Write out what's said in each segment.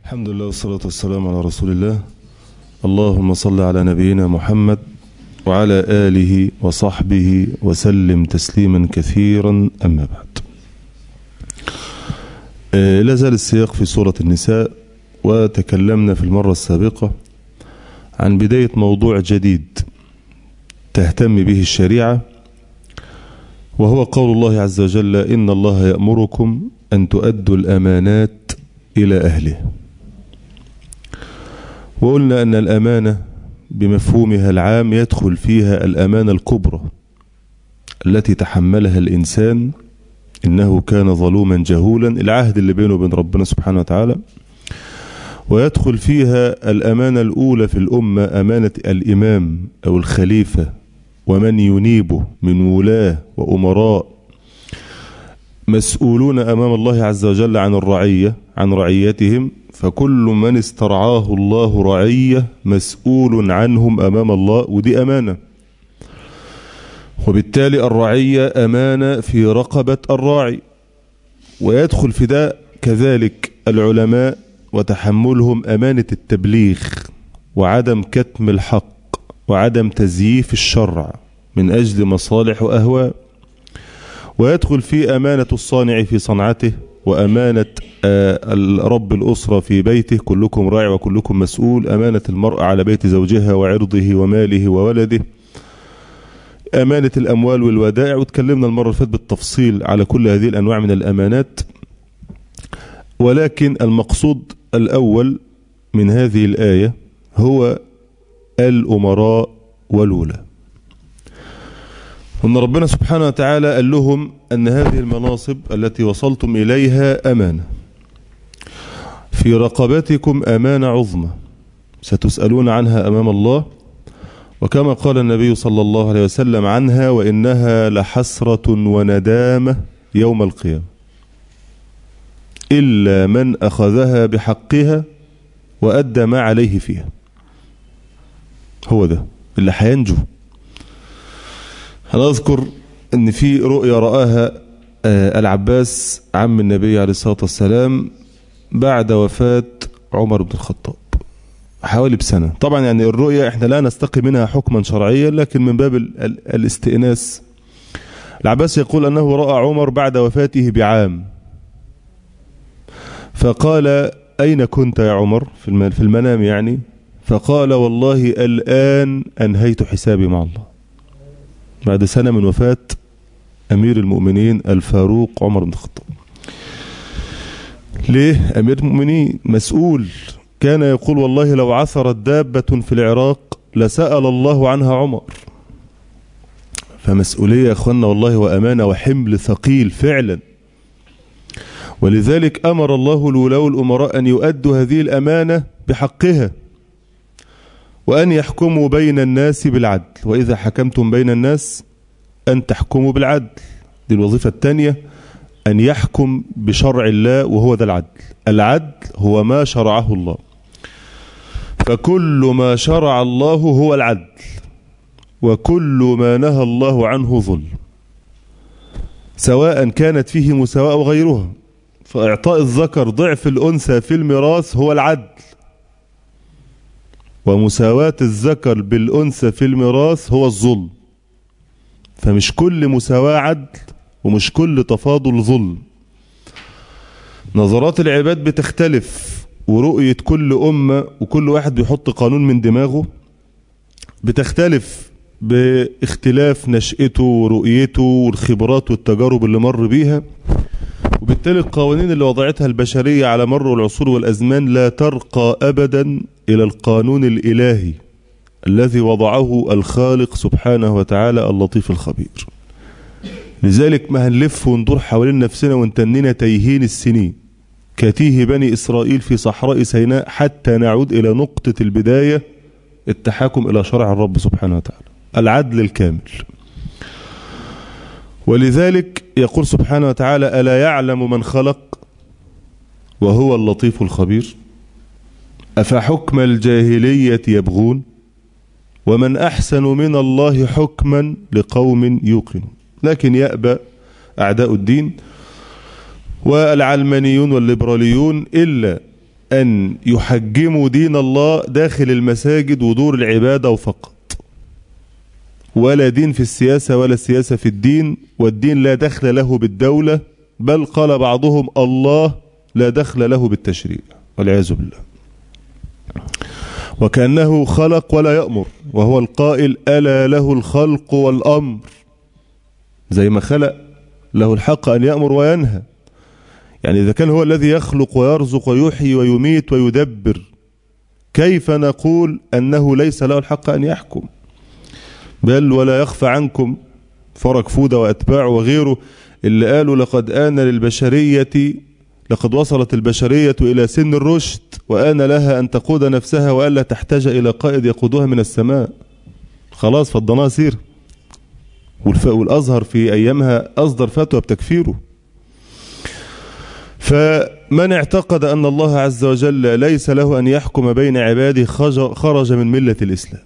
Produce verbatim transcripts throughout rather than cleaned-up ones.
الحمد لله والصلاة والسلام على رسول الله. اللهم صل على نبينا محمد وعلى آله وصحبه وسلم تسليما كثيرا. أما بعد، لا زال السياق في سورة النساء، وتكلمنا في المرة السابقة عن بداية موضوع جديد تهتم به الشريعة، وهو قول الله عز وجل: إن الله يأمركم أن تؤدوا الأمانات إلى أهله. وقلنا أن الأمانة بمفهومها العام يدخل فيها الأمانة الكبرى التي تحملها الإنسان، إنه كان ظلوما جهولا، العهد اللي بينه وبين ربنا سبحانه وتعالى. ويدخل فيها الأمانة الأولى في الأمة، أمانة الإمام أو الخليفة ومن ينيبه من ولاة وأمراء مسؤولون أمام الله عز وجل عن الرعية، عن رعيتهم. فكل من استرعاه الله رعية مسؤول عنهم أمام الله، ودي أمانة. وبالتالي الرعية أمانة في رقبة الراعي. ويدخل في ده كذلك العلماء وتحملهم أمانة التبليغ وعدم كتم الحق وعدم تزييف الشرع من أجل مصالح وأهواء. ويدخل في أمانة الصانع في صنعته، وأمانة رب الأسرة في بيته، كلكم راع وكلكم مسؤول. أمانة المرأة على بيت زوجها وعرضه وماله وولده. أمانة الأموال والودائع، وتكلمنا المرة اللي فاتت بالتفصيل على كل هذه الأنواع من الأمانات. ولكن المقصود الأول من هذه الآية هو الأمراء والولاة. وأن ربنا سبحانه وتعالى قال لهم أن هذه المناصب التي وصلتم إليها أمانة في رقبتكم، أمانة عظمى ستسألون عنها أمام الله. وكما قال النبي صلى الله عليه وسلم عنها: وإنها لحسرة وندامة يوم القيامة إلا من أخذها بحقها وأدى ما عليه فيها. هو ده اللي هينجو. أنا أذكر أن في رؤيا رآها العباس عم النبي عليه الصلاة والسلام بعد وفاة عمر بن الخطاب حوالي بسنة. طبعا يعني الرؤيا احنا لا نستقي منها حكما شرعيا، لكن من باب الاستئناس. العباس يقول أنه رأى عمر بعد وفاته بعام، فقال: أين كنت يا عمر؟ في المنام يعني. فقال: والله الآن أنهيت حسابي مع الله. بعد سنة من وفاة أمير المؤمنين الفاروق عمر بن الخطاب. ليه؟ أمير المؤمنين مسؤول، كان يقول: والله لو عثرت دابة في العراق لسأل الله عنها عمر. فمسؤولية يا أخوانا والله، وأمانة وحمل ثقيل فعلا. ولذلك أمر الله الولاة والأمراء أن يؤدوا هذه الأمانة بحقها، وأن يحكموا بين الناس بالعدل. وإذا حكمتم بين الناس أن تحكموا بالعدل. دي الوظيفة الثانية، أن يحكم بشرع الله، وهو ده العدل. العدل هو ما شرعه الله، فكل ما شرع الله هو العدل، وكل ما نهى الله عنه ظلم، سواء كانت فيه مساواة أو غيرها. فإعطاء الذكر ضعف الأنثى في الميراث هو العدل، ومساواة الذكر بالأنثى في الميراث هو الظلم. فمش كل مساواة عدل، ومش كل تفاضل ظلم. نظرات العباد بتختلف، ورؤية كل أمة وكل واحد بيحط قانون من دماغه بتختلف باختلاف نشأته ورؤيته والخبرات والتجارب اللي مر بيها. وبالتالي القوانين اللي وضعتها البشرية على مر العصور والأزمان لا ترقى أبدا إلى القانون الإلهي الذي وضعه الخالق سبحانه وتعالى اللطيف الخبير. لذلك ما هنلف وندور حوالين نفسنا ونتنينا تيهين السنين كتيه بني إسرائيل في صحراء سيناء، حتى نعود إلى نقطة البداية، التحاكم إلى شرع الرب سبحانه وتعالى، العدل الكامل. ولذلك يقول سبحانه وتعالى: ألا يعلم من خلق وهو اللطيف الخبير؟ أفحكم الجاهلية يبغون ومن أحسن من الله حكما لقوم يوقنون. لكن يأبى أعداء الدين والعلمانيون والليبراليون إلا أن يحجموا دين الله داخل المساجد ودور العبادة وفقط، ولا دين في السياسة ولا السياسة في الدين، والدين لا دخل له بالدولة، بل قال بعضهم الله لا دخل له بالتشريع والعياذ بالله، وكأنه خلق ولا يأمر، وهو القائل ألا له الخلق والأمر، زي ما خلق له الحق أن يأمر وينهى. يعني إذا كان هو الذي يخلق ويرزق ويحيي ويميت ويدبر، كيف نقول أنه ليس له الحق أن يحكم؟ بل ولا يخفى عنكم فرج فودة وأتباعه وغيره اللي قالوا لقد آن للبشرية لقد وصلت البشرية إلى سن الرشد وآن لها أن تقود نفسها وألا تحتاج إلى قائد يقودها من السماء. خلاص فضناها سير. والأزهر في أيامها أصدر فتوى بتكفيره. فمن اعتقد أن الله عز وجل ليس له أن يحكم بين عباده خرج من ملة الإسلام.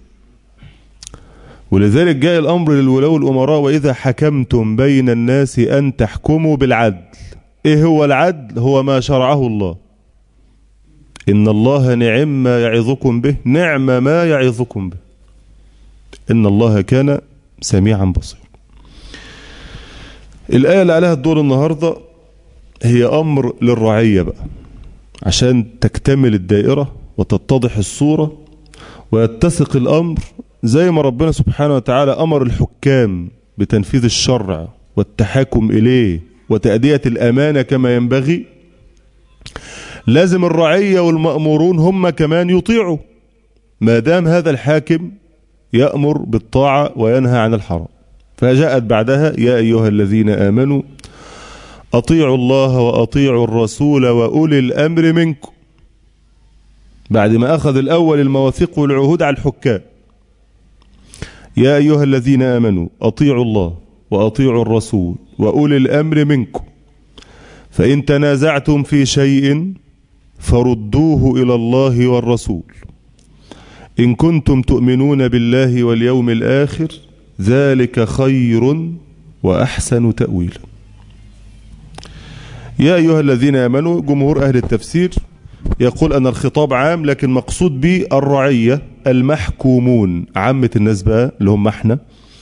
ولذلك جاء الأمر للولاة والأمراء وإذا حكمتم بين الناس أن تحكموا بالعدل. إيه هو العدل؟ هو ما شرعه الله. إن الله نعم ما يعظكم به، نعم ما يعظكم به، إن الله كان سميعا بصيرا. الآية اللي عليها الدور النهاردة هي أمر للرعية بقى، عشان تكتمل الدائرة وتتضح الصورة ويتسق الأمر، زي ما ربنا سبحانه وتعالى أمر الحكام بتنفيذ الشرع والتحاكم إليه وتأدية الأمانة كما ينبغي. لازم الرعية والمأمورون هم كمان يطيعوا، ما دام هذا الحاكم يأمر بالطاعة وينهى عن الحرام. فجاءت بعدها يا أيها الذين آمنوا أطيعوا الله وأطيعوا الرسول وأولي الأمر منكم، بعد ما أخذ الأول المواثيق والعهود على الحكام. يا أيها الذين آمنوا أطيعوا الله وأطيعوا الرسول وأولي الأمر منكم، فإن تنازعتم في شيء فردوه إلى الله والرسول إن كنتم تؤمنون بالله واليوم الآخر ذلك خير وأحسن تأويلا. يا أيها الذين آمنوا، جمهور أهل التفسير يقول أن الخطاب عام، لكن مقصود به الرعية المحكومون، عامة الناس بقى اللي هم احنا،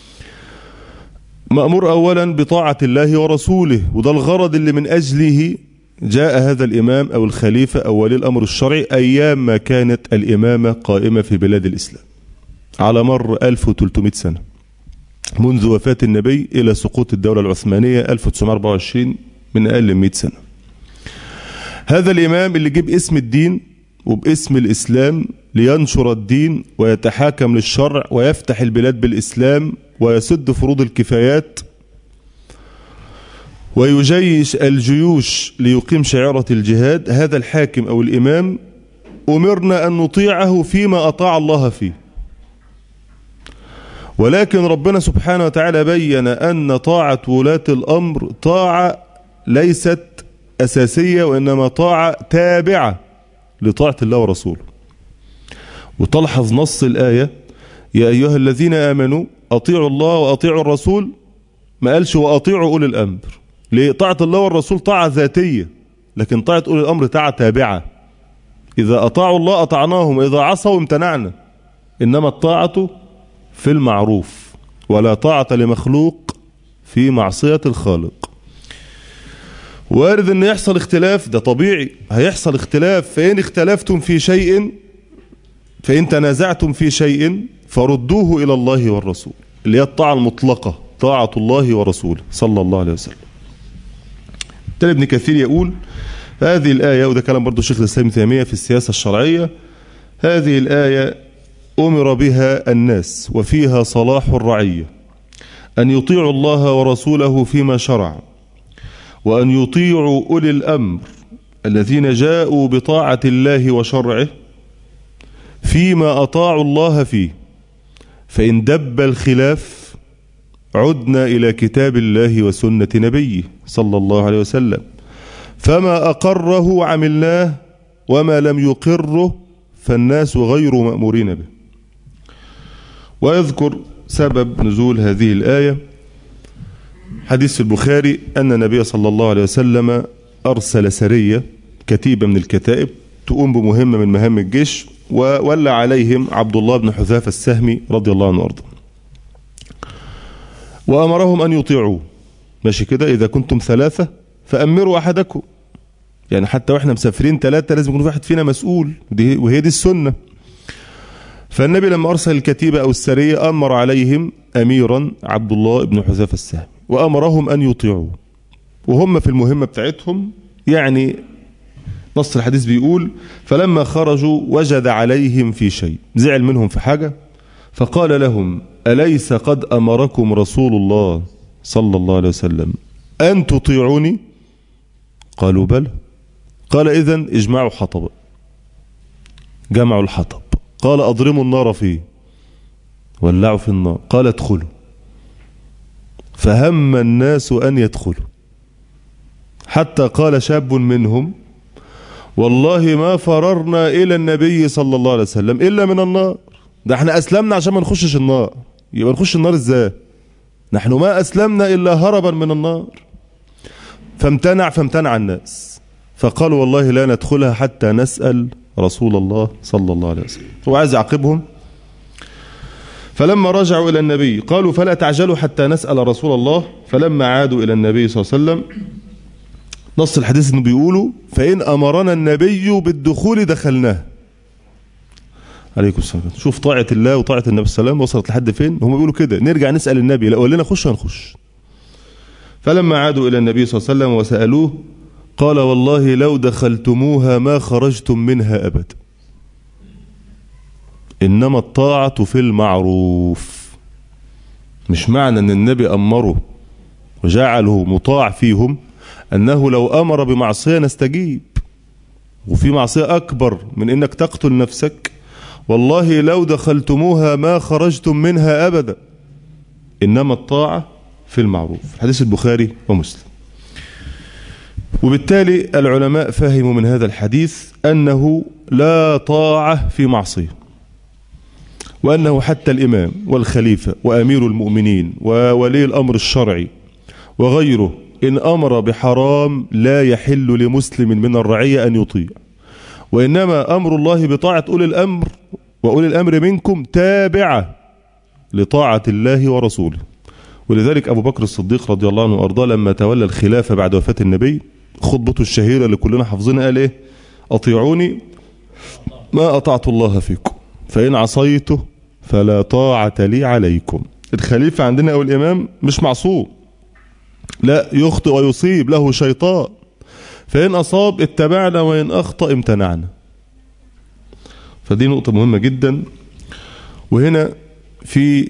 مأمور أولا بطاعة الله ورسوله، وده الغرض اللي من أجله جاء هذا الإمام أو الخليفة أو ولي الأمر الشرعي أيام ما كانت الإمامة قائمة في بلاد الإسلام على مر ألف وثلاثمائة سنة، منذ وفاة النبي إلى سقوط الدولة العثمانية ألف وتسعمائة وأربعة وعشرين، من أقل من مئة سنة. هذا الإمام اللي جيب اسم الدين وباسم الإسلام لينشر الدين ويتحاكم للشرع ويفتح البلاد بالإسلام ويسد فروض الكفايات ويجيش الجيوش ليقيم شعيرة الجهاد، هذا الحاكم أو الإمام أمرنا أن نطيعه فيما أطاع الله فيه. ولكن ربنا سبحانه وتعالى بين أن طاعة ولاة الأمر طاعة ليست أساسية، وإنما طاعة تابعة لطاعة الله ورسوله. وتلحظ نص الآية يا أيها الذين آمنوا أطيعوا الله وأطيعوا الرسول، ما قالش وأطيعوا أولي الأمر. ليه؟ طاعة الله والرسول طاعة ذاتية، لكن طاعة أولي الأمر طاعة تابعة. إذا أطاعوا الله أطعناهم، إذا عصوا امتنعنا. إنما الطاعة في المعروف، ولا طاعة لمخلوق في معصية الخالق. وارد ان يحصل اختلاف، ده طبيعي، هيحصل اختلاف. فإن اختلفتم في شيء فإن تنازعتم في شيء فردوه إلى الله والرسول، اللي هي الطاعة المطلقة، طاعة الله ورسوله صلى الله عليه وسلم. بالتالي ابن كثير يقول هذه الآية، وده كلام برضو شيخ الإسلام ابن تيمية في السياسة الشرعية، هذه الآية أمر بها الناس وفيها صلاح الرعية، أن يطيعوا الله ورسوله فيما شرع، وأن يطيعوا أولي الأمر الذين جاءوا بطاعة الله وشرعه فيما أطاعوا الله فيه. فإن دب الخلاف عدنا إلى كتاب الله وسنة نبيه صلى الله عليه وسلم، فما أقره عملناه وما لم يقره فالناس غير مأمورين به. ويذكر سبب نزول هذه الآية حديث في البخاري أن النبي صلى الله عليه وسلم أرسل سرية، كتيبة من الكتائب تقوم بمهمة من مهام الجيش، وولى عليهم عبد الله بن حذافة السهمي رضي الله عنه وارضاه، وأمرهم أن يطيعوه. ماشي كده، إذا كنتم ثلاثة فأمروا أحدكم، يعني حتى وإحنا مسافرين ثلاثة لازم يكون واحد فينا مسؤول، وهي دي السنة. فالنبي لما أرسل الكتيبة أو السرية أمر عليهم أميرا عبد الله بن حذافة السهمي، وأمرهم أن يطيعوه وهم في المهمة بتاعتهم. يعني نص الحديث بيقول: فلما خرجوا وجد عليهم في شيء، زعل منهم في حاجة، فقال لهم: أليس قد أمركم رسول الله صلى الله عليه وسلم أن تطيعوني؟ قالوا: بلى. قال: إذن اجمعوا حطب. جمعوا الحطب. قال: أضرموا النار فيه، ولعوا في النار. قال: ادخلوا. فهم الناس أن يدخلوا، حتى قال شاب منهم: والله ما فررنا إلى النبي صلى الله عليه وسلم إلا من النار. ده احنا أسلمنا عشان ما نخشش النار، يبقى نخش النار ازاي؟ نحن ما أسلمنا إلا هربا من النار. فامتنع فامتنع الناس، فقالوا: والله لا ندخلها حتى نسأل رسول الله صلى الله عليه وسلم. هو عايز يعاقبهم. فلما رجعوا إلى النبي قالوا: فلا تعجلوا حتى نسأل رسول الله. فلما عادوا إلى النبي صلى الله عليه وسلم، نص الحديث انه بيقولوا: فإن أمرنا النبي بالدخول دخلناه. عليكم السلام. شوف طاعة الله وطاعة النبي صلى الله عليه وسلم وصلت لحد فين. هم بيقولوا كده: نرجع نسأل النبي، لا قال لنا خش هنخش. فلما عادوا إلى النبي صلى الله عليه وسلم وسألوه قال: والله لو دخلتموها ما خرجتم منها أبدا، إنما الطاعة في المعروف. مش معنى أن النبي أمره وجعله مطاع فيهم أنه لو أمر بمعصية نستجيب، وفي معصية أكبر من أنك تقتل نفسك. والله لو دخلتموها ما خرجتم منها أبدا، إنما الطاعة في المعروف. حديث البخاري ومسلم. وبالتالي العلماء فهموا من هذا الحديث أنه لا طاعة في معصية، وأنه حتى الإمام والخليفة وأمير المؤمنين وولي الأمر الشرعي وغيره إن أمر بحرام لا يحل لمسلم من الرعية أن يطيع، وإنما أمر الله بطاعة أولي الأمر، وأولي الأمر منكم تابعة لطاعة الله ورسوله. ولذلك أبو بكر الصديق رضي الله عنه وأرضاه لما تولى الخلافة بعد وفاة النبي، خطبته الشهيرة اللي كلنا حافظينها، قال إيه؟ أطيعوني ما أطعت الله فيكم، فإن عصيته فلا طاعة لي عليكم. الخليفة عندنا أو الإمام مش معصوم، لا، يخطئ ويصيب، له شيطان، فإن أصاب اتبعنا وإن أخطأ امتنعنا. فدي نقطة مهمة جدا. وهنا في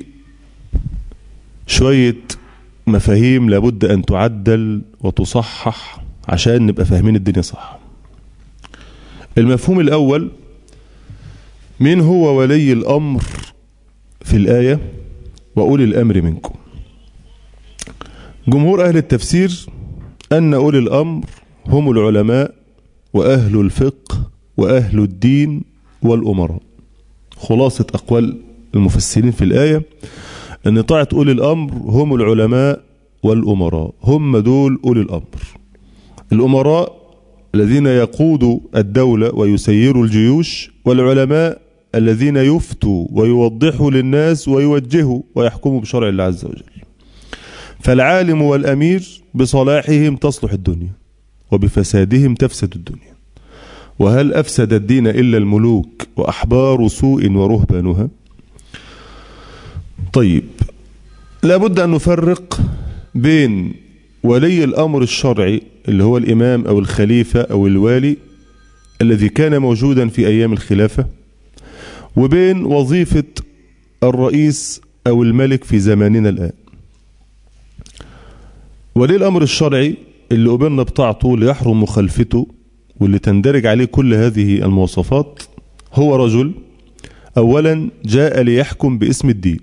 شوية مفاهيم لابد أن تعدل وتصحح عشان نبقى فاهمين الدنيا صح. المفهوم الأول: من هو ولي الأمر في الآية وأولي الأمر منكم؟ جمهور أهل التفسير أن أولي الأمر هم العلماء وأهل الفقه وأهل الدين والأمراء. خلاصة أقوال المفسرين في الآية أن طاعة أولي الأمر هم العلماء والأمراء، هم دول أولي الأمر. الأمراء الذين يقودوا الدولة ويسيروا الجيوش، والعلماء الذين يفتوا ويوضحوا للناس ويوجهوا ويحكموا بشرع الله عز وجل. فالعالم والأمير بصلاحهم تصلح الدنيا، وبفسادهم تفسد الدنيا. وهل أفسد الدين إلا الملوك وأحبار سوء ورهبانها؟ طيب، لابد أن نفرق بين ولي الأمر الشرعي اللي هو الإمام أو الخليفة أو الوالي الذي كان موجودا في أيام الخلافة، وبين وظيفة الرئيس أو الملك في زماننا الآن. ولي الأمر الشرعي اللي أمرنا بطاعته ليحرم مخالفته واللي تندرج عليه كل هذه المواصفات هو رجل أولا جاء ليحكم باسم الدين،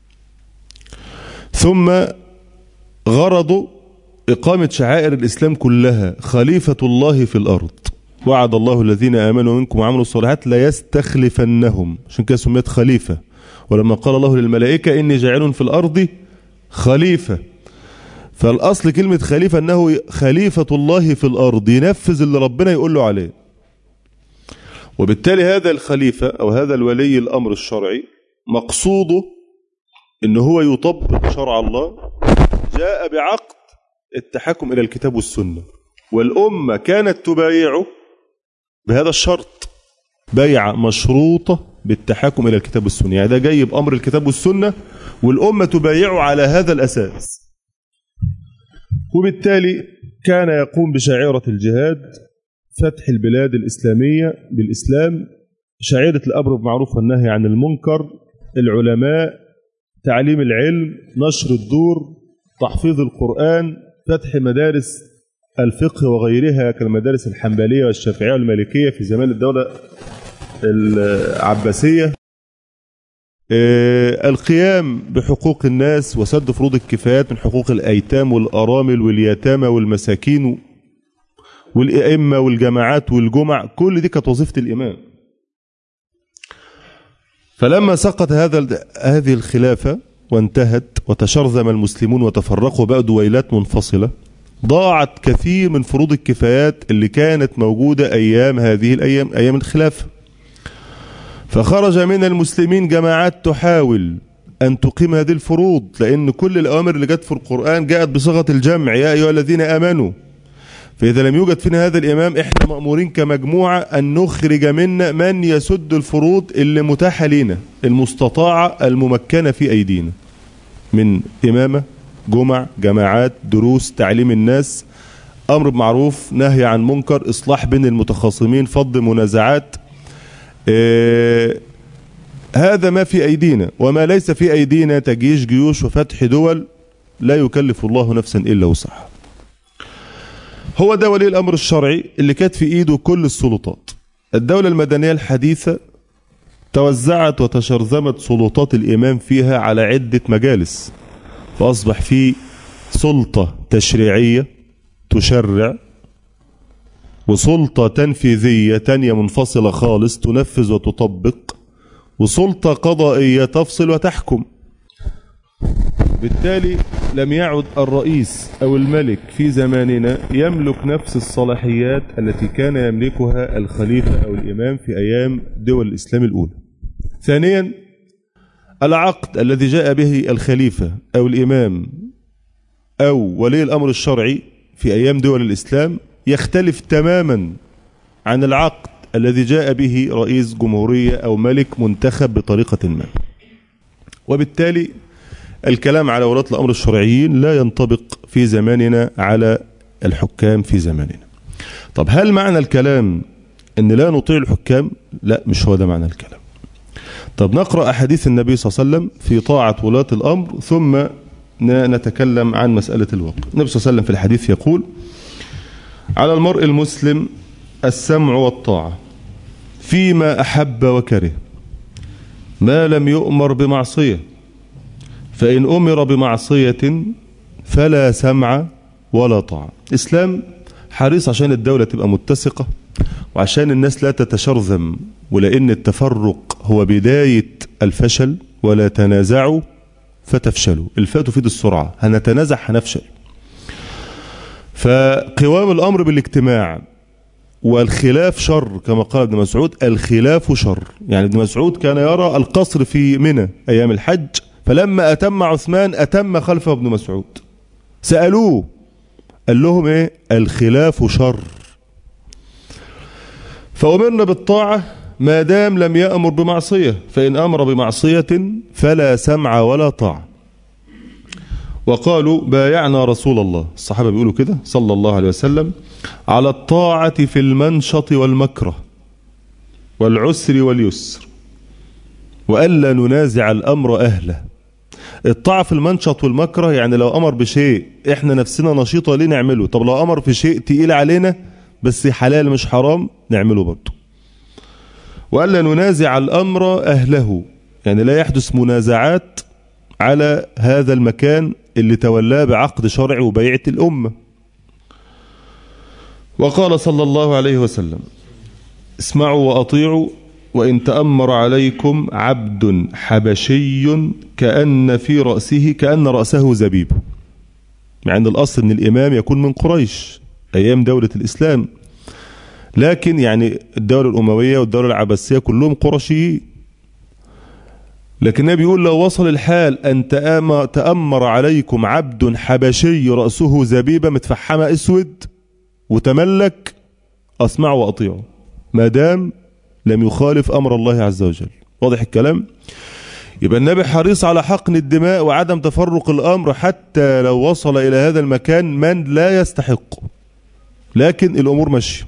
ثم غرضه إقامة شعائر الإسلام كلها، خليفة الله في الأرض. وعد الله الذين آمنوا منكم وعملوا الصالحات لا يستخلفنهم، عشان كده سميت خليفة. ولما قال الله للملائكة إني جاعل في الأرض خليفة، فالأصل كلمة خليفة أنه خليفة الله في الأرض، ينفذ اللي ربنا يقول له عليه. وبالتالي هذا الخليفة أو هذا الولي الأمر الشرعي مقصوده إن هو يطبق شرع الله، جاء بعقد التحكم إلى الكتاب والسنة، والأمة كانت تبايعه بهذا الشرط، بيعة مشروطة بالتحكم إلى الكتاب والسنة. يعني ده جاي بأمر الكتاب والسنة والأمة تبايعه على هذا الأساس. وبالتالي كان يقوم بشعيرة الجهاد، فتح البلاد الإسلامية بالإسلام، شعيرة الأمر بالمعروف والنهي عن المنكر، العلماء، تعليم العلم، نشر الدور، تحفيظ القرآن، فتح مدارس الفقه وغيرها كالمدارس الحنبلية والشافعية والمالكية في زمان الدولة العباسية، القيام بحقوق الناس وسد فروض الكفايات من حقوق الأيتام والأرامل واليتامى والمساكين والأئمة والجماعات والجمع، كل دي كانت وظيفة الإمام. فلما سقط هذا هذه الخلافة وانتهت وتشرذم المسلمون وتفرقوا بقى دويلات منفصلة، ضاعت كثير من فروض الكفايات اللي كانت موجودة أيام هذه الأيام، أيام الخلافة. فخرج من المسلمين جماعات تحاول أن تقيم هذه الفروض، لأن كل الأوامر اللي جت في القرآن جاءت بصيغة الجمع، يا أيها الذين آمنوا. فإذا لم يوجد فينا هذا الإمام، إحنا مأمورين كمجموعة أن نخرج منا من يسد الفروض اللي متاحة لنا، المستطاعة الممكنة في أيدينا، من إمامة، جمع، جماعات، دروس، تعليم الناس، أمر بمعروف، نهي عن منكر، إصلاح بين المتخاصمين، فض منازعات. إيه هذا ما في أيدينا، وما ليس في أيدينا تجيش جيوش وفتح دول لا يكلف الله نفسا إلا وسعها. هو ده ولي الأمر الشرعي اللي كانت في إيده كل السلطات. الدولة المدنية الحديثة توزعت وتشرذمت سلطات الإمام فيها على عدة مجالس، فأصبح في سلطة تشريعية تشرع، وسلطة تنفيذية تانية منفصلة خالص تنفذ وتطبق، وسلطة قضائية تفصل وتحكم. بالتالي لم يعد الرئيس أو الملك في زماننا يملك نفس الصلاحيات التي كان يملكها الخليفة أو الإمام في أيام دول الإسلام الأولى. ثانيا، العقد الذي جاء به الخليفة أو الإمام أو ولي الأمر الشرعي في أيام دول الإسلام يختلف تماما عن العقد الذي جاء به رئيس جمهورية أو ملك منتخب بطريقة ما. وبالتالي الكلام على ولاة الأمر الشرعيين لا ينطبق في زماننا على الحكام في زماننا. طب هل معنى الكلام أن لا نطيع الحكام؟ لا، مش هو ده معنى الكلام. طب نقرأ أحاديث النبي صلى الله عليه وسلم في طاعة ولاة الأمر ثم نتكلم عن مسألة الوقت. النبي صلى الله عليه وسلم في الحديث يقول: على المرء المسلم السمع والطاعة فيما أحب وكره ما لم يؤمر بمعصية، فإن أمر بمعصية فلا سمع ولا طاعة. الإسلام حريص عشان الدولة تبقى متسقة وعشان الناس لا تتشرذم، ولأن التفرق هو بداية الفشل. ولا تنازعوا فتفشلوا، الفاء تفيد السرعة، هنتنازع هنفشل. فقوام الأمر بالاجتماع والخلاف شر، كما قال ابن مسعود: الخلاف شر. يعني ابن مسعود كان يرى القصر في منى أيام الحج، فلما أتم عثمان أتم خلفه ابن مسعود. سألوه قال لهم إيه؟ الخلاف شر. فأمرنا بالطاعة ما دام لم يأمر بمعصية، فإن أمر بمعصية فلا سمع ولا طاعة. وقالوا: بايعنا رسول الله، الصحابة بيقولوا كده صلى الله عليه وسلم، على الطاعة في المنشط والمكره والعسر واليسر، وألا ننازع الأمر أهله. الطاعة في المنشط والمكره يعني لو أمر بشيء إحنا نفسنا نشيطة ليه نعمله، طب لو أمر في شيء تقيل علينا بس حلال مش حرام نعمله برضه. وألا ننازع الأمر أهله، يعني لا يحدث منازعات على هذا المكان اللي تولاه بعقد شرعي وبيعة الأمة. وقال صلى الله عليه وسلم: اسمعوا وأطيعوا وإن تأمر عليكم عبد حبشي كأن في رأسه كأن رأسه زبيب. مع أن الأصل أن الإمام يكون من قريش أيام دولة الإسلام، لكن يعني الدولة الأموية والدولة العباسية كلهم قرشيين. لكن النبي يقول لو وصل الحال أن تأمر عليكم عبد حبشي رأسه زبيبة متفحمة اسود وتملك، أسمعوا وأطيعوا ما دام لم يخالف أمر الله عز وجل. واضح الكلام؟ يبقى النبي حريص على حقن الدماء وعدم تفرق الأمر حتى لو وصل إلى هذا المكان من لا يستحق، لكن الأمور ماشية.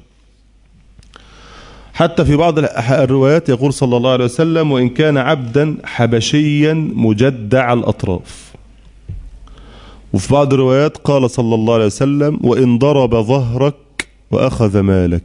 حتى في بعض الروايات يقول صلى الله عليه وسلم وإن كان عبدا حبشيا مجدع الأطراف. وفي بعض الروايات قال صلى الله عليه وسلم وإن ضرب ظهرك وأخذ مالك.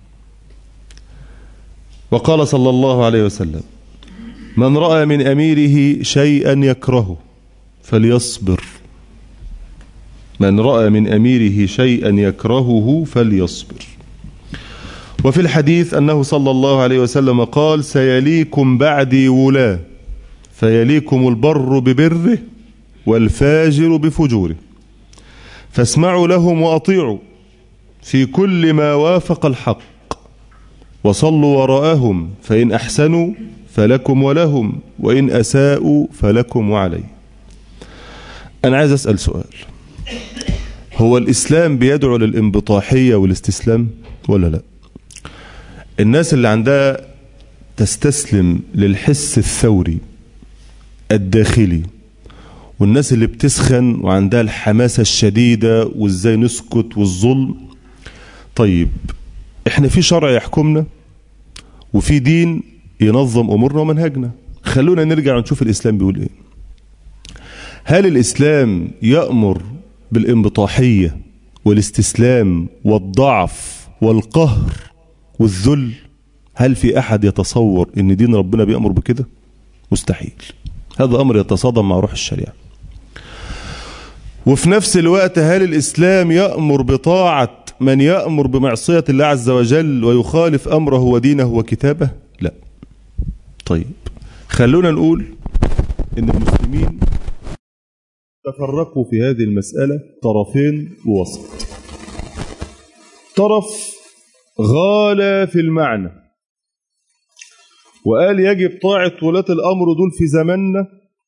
وقال صلى الله عليه وسلم من رأى من أميره شيئا يكرهه فليصبر، من رأى من أميره شيئا يكرهه فليصبر. وفي الحديث أنه صلى الله عليه وسلم قال سيليكم بعدي ولاة فيليكم البر ببره والفاجر بفجوره فاسمعوا لهم وأطيعوا في كل ما وافق الحق وصلوا وراءهم فإن أحسنوا فلكم ولهم وإن أساءوا فلكم وعليه. أنا عايز أسأل سؤال، هو الإسلام بيدعو للانبطاحية والاستسلام ولا لا؟ الناس اللي عندها تستسلم للحس الثوري الداخلي والناس اللي بتسخن وعندها الحماسة الشديدة وازاي نسكت والظلم، طيب احنا في شرع يحكمنا وفي دين ينظم امورنا ومنهجنا. خلونا نرجع ونشوف الاسلام بيقول ايه. هل الاسلام يأمر بالانبطاحية والاستسلام والضعف والقهر والذل؟ هل في احد يتصور ان دين ربنا بيأمر بكده؟ مستحيل. هذا امر يتصادم مع روح الشريعة. وفي نفس الوقت هل الاسلام يأمر بطاعة من يأمر بمعصية الله عز وجل ويخالف امره ودينه وكتابه؟ لا. طيب خلونا نقول ان المسلمين تفرقوا في هذه المسألة طرفين ووسط. طرف غالى في المعنى وقال يجب طاعة ولاة الأمر دول في زماننا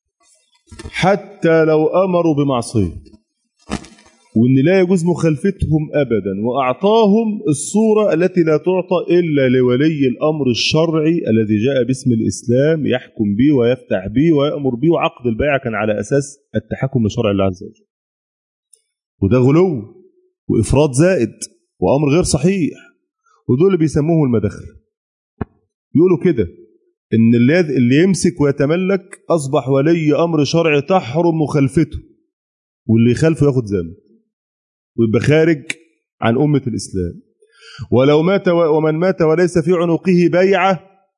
حتى لو أمروا بمعصية، وإن لا يجوز مخالفتهم أبدا، وأعطاهم الصورة التي لا تعطى إلا لولي الأمر الشرعي الذي جاء باسم الإسلام يحكم به ويفتح به ويأمر به، وعقد البيعة كان على أساس التحكم لشرع الله عز وجل. وده غلو وإفراط زائد وأمر غير صحيح، ودول اللي بيسموه المداخل. يقولوا كده إن اللي يمسك ويتملك أصبح ولي أمر شرعي تحرم مخالفته، واللي يخالفه ياخد ذنب ويبقى خارج عن أمة الإسلام. ولو مات ومن مات وليس في عنقه بيعة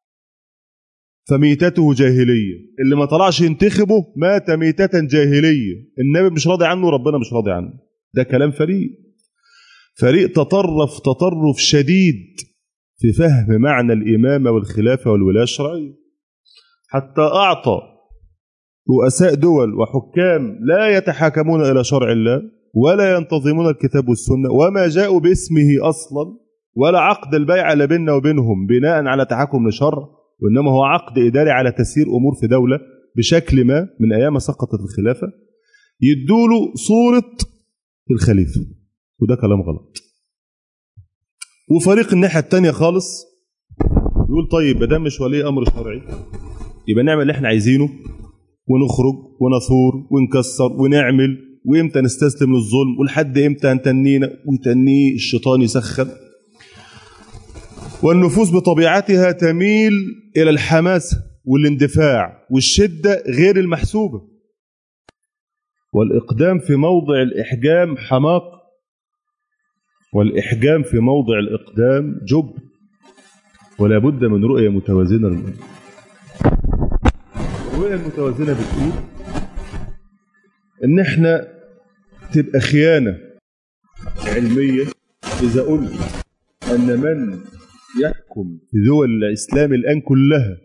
فميتته جاهلية. اللي ما طلعش ينتخبه مات ميتة جاهلية، النبي مش راضي عنه وربنا مش راضي عنه. ده كلام فريق فريق تطرف تطرف شديد في فهم معنى الإمامة والخلافة والولاية الشرعية، حتى أعطى رؤساء دول وحكام لا يتحاكمون إلى شرع الله ولا ينتظمون الكتاب والسنة وما جاءوا باسمه أصلا، ولا عقد البيع لا بيننا وبينهم بناء على تحكم لشرع، وإنما هو عقد إداري على تسيير أمور في دولة بشكل ما من أيام سقطت الخلافة، يدوله صورة الخليفة. وده كلام غلط. وفريق الناحية التانية خالص يقول طيب بدل مش ولي أمر شرعي يبقى نعمل اللي احنا عايزينه ونخرج ونثور ونكسر ونعمل، وإمتى نستسلم للظلم ولحد إمتى هنتنينا، ويتنيه الشيطان يسخن. والنفوس بطبيعتها تميل إلى الحماسة والاندفاع والشدة غير المحسوبة، والإقدام في موضع الإحجام حماق، والإحجام في موضع الإقدام جب، ولا بد من رؤية متوازنة للأمور. الرؤية المتوازنة بتقول إن إحنا تبقى خيانة علمية إذا قلت أن من يحكم في دول الإسلام الآن كلها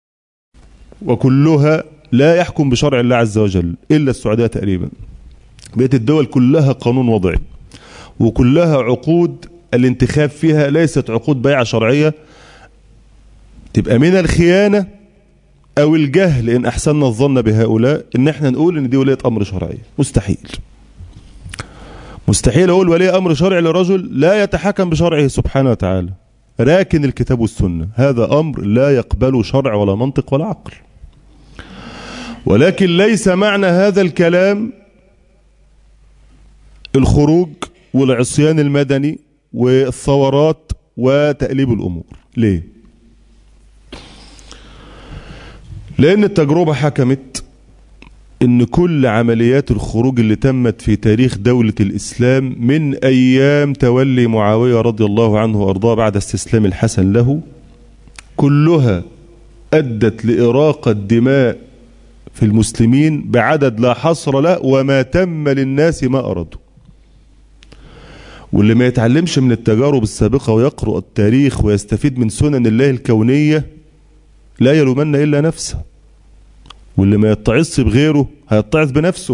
وكلها لا يحكم بشرع الله عز وجل إلا السعودية تقريبا، بقيت الدول كلها قانون وضعي وكلها عقود الانتخاب فيها ليست عقود بيع شرعية، تبقى من الخيانة أو الجهل إن أحسننا الظن بهؤلاء إن احنا نقول إن دي ولية أمر شرعية. مستحيل مستحيل أقول ولي أمر شرعي لرجل لا يتحكم بشرعه سبحانه وتعالى، راكن الكتاب والسنة. هذا أمر لا يقبل شرع ولا منطق ولا عقل. ولكن ليس معنى هذا الكلام الخروج والعصيان المدني والثورات وتقليب الأمور. ليه؟ لأن التجربة حكمت إن كل عمليات الخروج اللي تمت في تاريخ دولة الإسلام من أيام تولي معاوية رضي الله عنه وأرضاه بعد استسلام الحسن له، كلها أدت لإراقة دماء في المسلمين بعدد لا حصر له، وما تم للناس ما أرادوا. واللي ما يتعلمش من التجارب السابقة ويقرأ التاريخ ويستفيد من سنن الله الكونية لا يلومن إلا نفسه، واللي ما يتعظ بغيره هيتعظ بنفسه.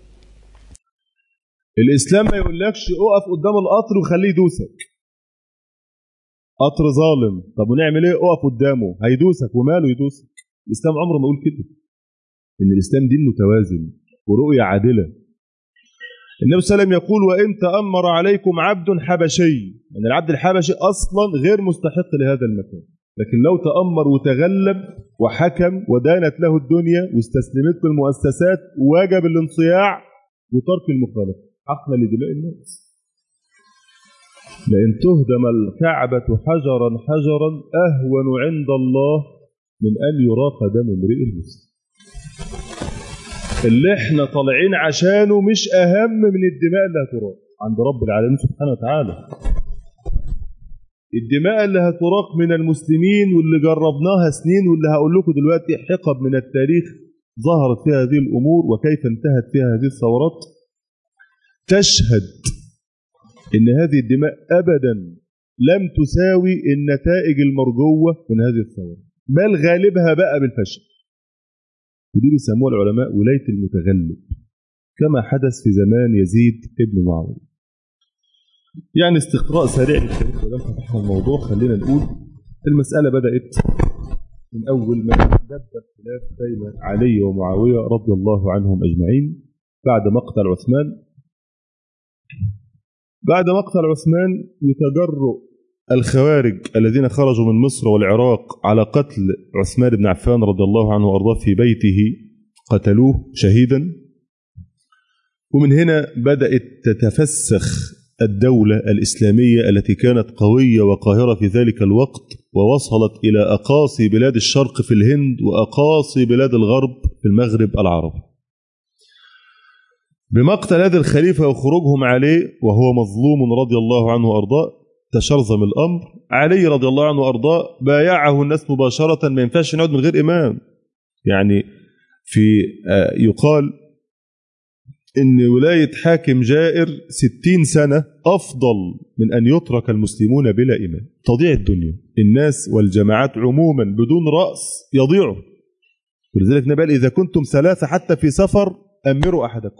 الإسلام ما يقولكش اقف قدام القطر وخليه يدوسك، قطر ظالم، طب ونعمل ايه؟ اقف قدامه هيدوسك وماله يدوسك. الإسلام عمره ما يقول كده. إن الإسلام دين متوازن ورؤية عادلة. النبي صلى الله عليه وسلم يقول وإن تأمر عليكم عبد حبشي، يعني العبد الحبشي أصلا غير مستحق لهذا المكان، لكن لو تأمر وتغلب وحكم ودانت له الدنيا واستسلمت له المؤسسات واجب الانصياع وترك المخالفة حقنا لدماء الناس. لأن تهدم الكعبة حجرا حجرا أهون عند الله من أن يراق دم امرئ مسلم. اللي احنا طالعين عشانه مش أهم من الدماء اللي هتراق عند رب العالمين سبحانه وتعالى. الدماء اللي هتراق من المسلمين واللي جربناها سنين، واللي هقول لكم دلوقتي حقب من التاريخ ظهرت فيها هذه الأمور وكيف انتهت فيها هذه الثورات، تشهد إن هذه الدماء أبدا لم تساوي النتائج المرجوة من هذه الثورات، بل غالبها بقى بالفشل. ودي بيسموها العلماء ولاية المتغلب، كما حدث في زمان يزيد ابن معاوية. يعني استقراء سريع للتاريخ ولم فتحنا الموضوع. خلينا نقول المسألة بدأت من أول ما دب الخلاف بين علي ومعاوية رضي الله عنهم أجمعين بعد مقتل عثمان. بعد مقتل عثمان وتجرؤ الخوارج الذين خرجوا من مصر والعراق على قتل عثمان بن عفان رضي الله عنه وأرضاه في بيته، قتلوه شهيدا. ومن هنا بدأت تتفسخ الدولة الإسلامية التي كانت قوية وقاهرة في ذلك الوقت، ووصلت إلى أقاصي بلاد الشرق في الهند وأقاصي بلاد الغرب في المغرب العربي. بمقتل هذا الخليفة وخروجهم عليه وهو مظلوم رضي الله عنه وأرضاه تشرذم الأمر. علي رضي الله عنه وأرضاه بايعه الناس مباشرة، ما ينفعش نقعد من غير إمام. يعني في يقال إن ولاية حاكم جائر ستين سنة أفضل من أن يترك المسلمون بلا إمام. تضيع الدنيا، الناس والجماعات عموما بدون رأس يضيعوا. ولذلك نبال إذا كنتم ثلاثة حتى في سفر أمروا أحدكم.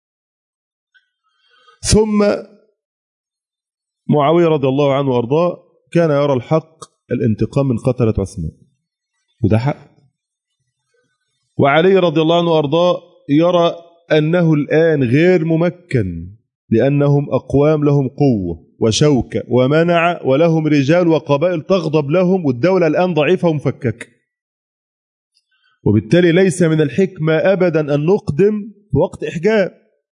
ثم معاوية رضي الله عنه وأرضاه كان يرى الحق الانتقام من قتلة عثمان، وده حق. وعلي رضي الله عنه وأرضاه يرى أنه الآن غير ممكن، لأنهم أقوام لهم قوة وشوكة ومنع، ولهم رجال وقبائل تغضب لهم، والدولة الآن ضعيفة ومفككة. وبالتالي ليس من الحكمة أبدا أن نقدم في وقت إحجام.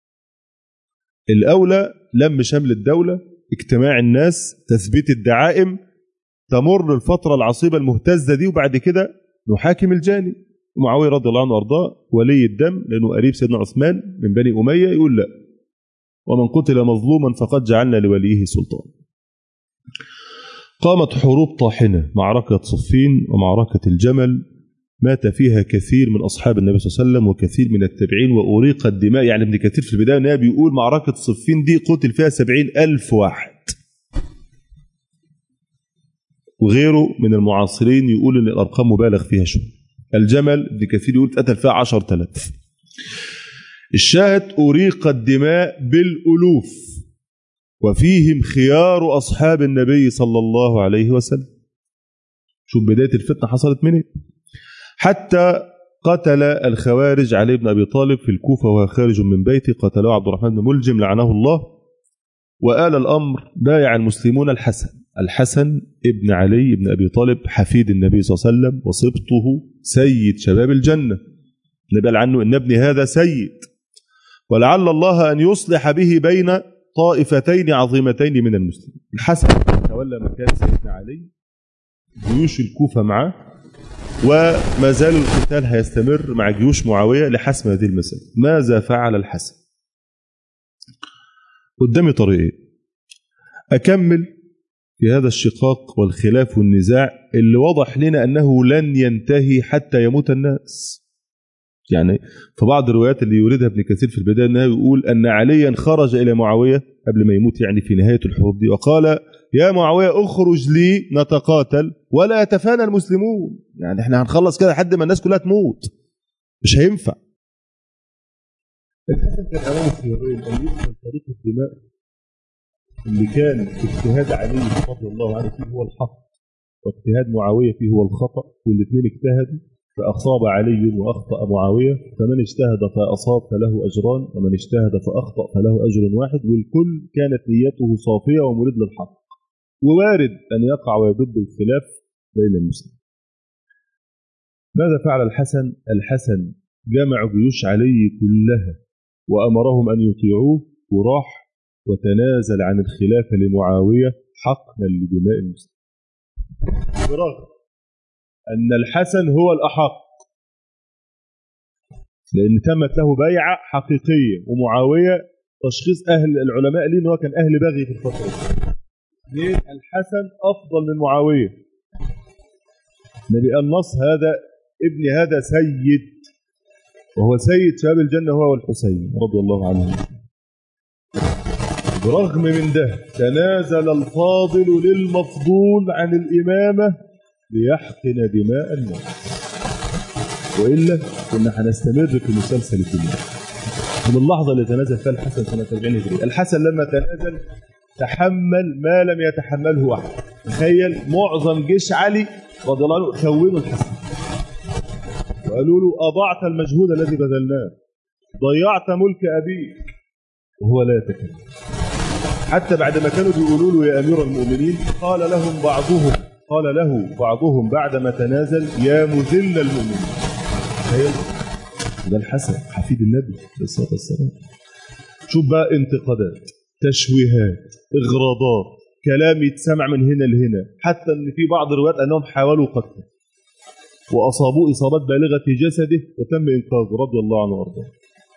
الأولى لم شمل الدولة، اجتماع الناس، تثبيت الدعائم، تمر الفترة العصيبة المهتزة دي، وبعد كده نحاكم الجاني. معاوية رضي الله عنه وارضاه ولي الدم لأنه قريب سيدنا عثمان من بني أمية، يقول لا، ومن قتل مظلوما فقد جعلنا لوليه سلطان. قامت حروب طاحنة، معركة صفين ومعركة الجمل، مات فيها كثير من أصحاب النبي صلى الله عليه وسلم وكثير من التابعين وأريق الدماء. يعني ابن كثير في البداية النبي بيقول معركة صفين دي قتل فيها سبعين ألف واحد، وغيره من المعاصرين يقول أن الأرقام مبالغ فيها شوية. الجمل ابن كثير يقول قتل فيها عشرة آلاف. الشاهد أريق الدماء بالألوف، وفيهم خيار أصحاب النبي صلى الله عليه وسلم. شوف بداية الفتنة حصلت منين. حتى قتل الخوارج علي بن أبي طالب في الكوفة وهو خارج من بيته، قتلوه عبد الرحمن بن ملجم لعنه الله. وآل الأمر بايع المسلمون الحسن الحسن ابن علي بن أبي طالب حفيد النبي صلى الله عليه وسلم وصبته سيد شباب الجنة. نبال عنه إن ابني هذا سيد، ولعل الله أن يصلح به بين طائفتين عظيمتين من المسلمين. الحسن تولى مكان سيدنا علي، جيوش الكوفة معه، وما زال القتال هيستمر مع جيوش معاوية لحسم هذه المسألة. ماذا فعل الحسن؟ قدامي طريقين أكمل في هذا الشقاق والخلاف والنزاع اللي وضح لنا أنه لن ينتهي حتى يموت الناس. يعني في بعض الروايات اللي يوردها ابن كثير في البداية أنه يقول أن عليا خرج إلى معاوية قبل ما يموت، يعني في نهاية الحروب دي، وقال يا معاوية اخرج لي نتقاتل ولا يتفانى المسلمون. يعني احنا هنخلص كده لحد ما الناس كلها تموت، مش هينفع. الحسن كان أمامه خيارين، أن يدخل طريق الدماء اللي كان اجتهاد علي رضي الله عنه فيه هو الحق واجتهاد معاوية فيه هو الخطأ، والاثنين اجتهدوا فأصاب علي وأخطأ معاوية، فمن اجتهد فأصاب فله أجران، ومن اجتهد فأخطأ فله أجر واحد، والكل كانت نيته صافية ومريد للحق، ووارد أن يقع ويضد الخلاف بين المسلمين. ماذا فعل الحسن؟ الحسن جمع جيوش علي كلها وأمرهم أن يطيعوه، وراح وتنازل عن الخلافة لمعاوية حقنا لدماء المسلمين، برغم أن الحسن هو الأحق، لأن تمت له بيعة حقيقية، ومعاوية تشخيص أهل العلماء ليه أنه كان أهل بغي في الفترة دي. الحسن أفضل من معاوية. النبي قال نص هذا ابن هذا سيد، وهو سيد شباب الجنة هو والحسين رضي الله عنهم. برغم من ده تنازل الفاضل للمفضول عن الإمامة ليحقن دماء الناس، وإلا كنا هنستمر في مسلسل الدنيا. من اللحظة اللي تنازل فيها الحسن سنة أربعين هجرية، الحسن لما تنازل تحمل ما لم يتحمله أحد. تخيل معظم جيش علي رضي الله عنه خونوا الحسن وقالوا له أضعت المجهود الذي بذلناه، ضيعت ملك أبيك، وهو لا يتكلم. حتى بعد ما كانوا بيقولوا له يا أمير المؤمنين قال لهم بعضهم قال له بعضهم بعدما تنازل يا مذل المؤمنين. تخيل، ده الحسن حفيد النبي عليه الصلاة والسلام. شوف بقى انتقادات، تشويهات، إغراضات، كلام يتسمع من هنا لهنا، حتى ان في بعض الروايات انهم حاولوا قتله واصابوه اصابات بالغه في جسده وتم انقاذه رضي الله عنه وارضاه.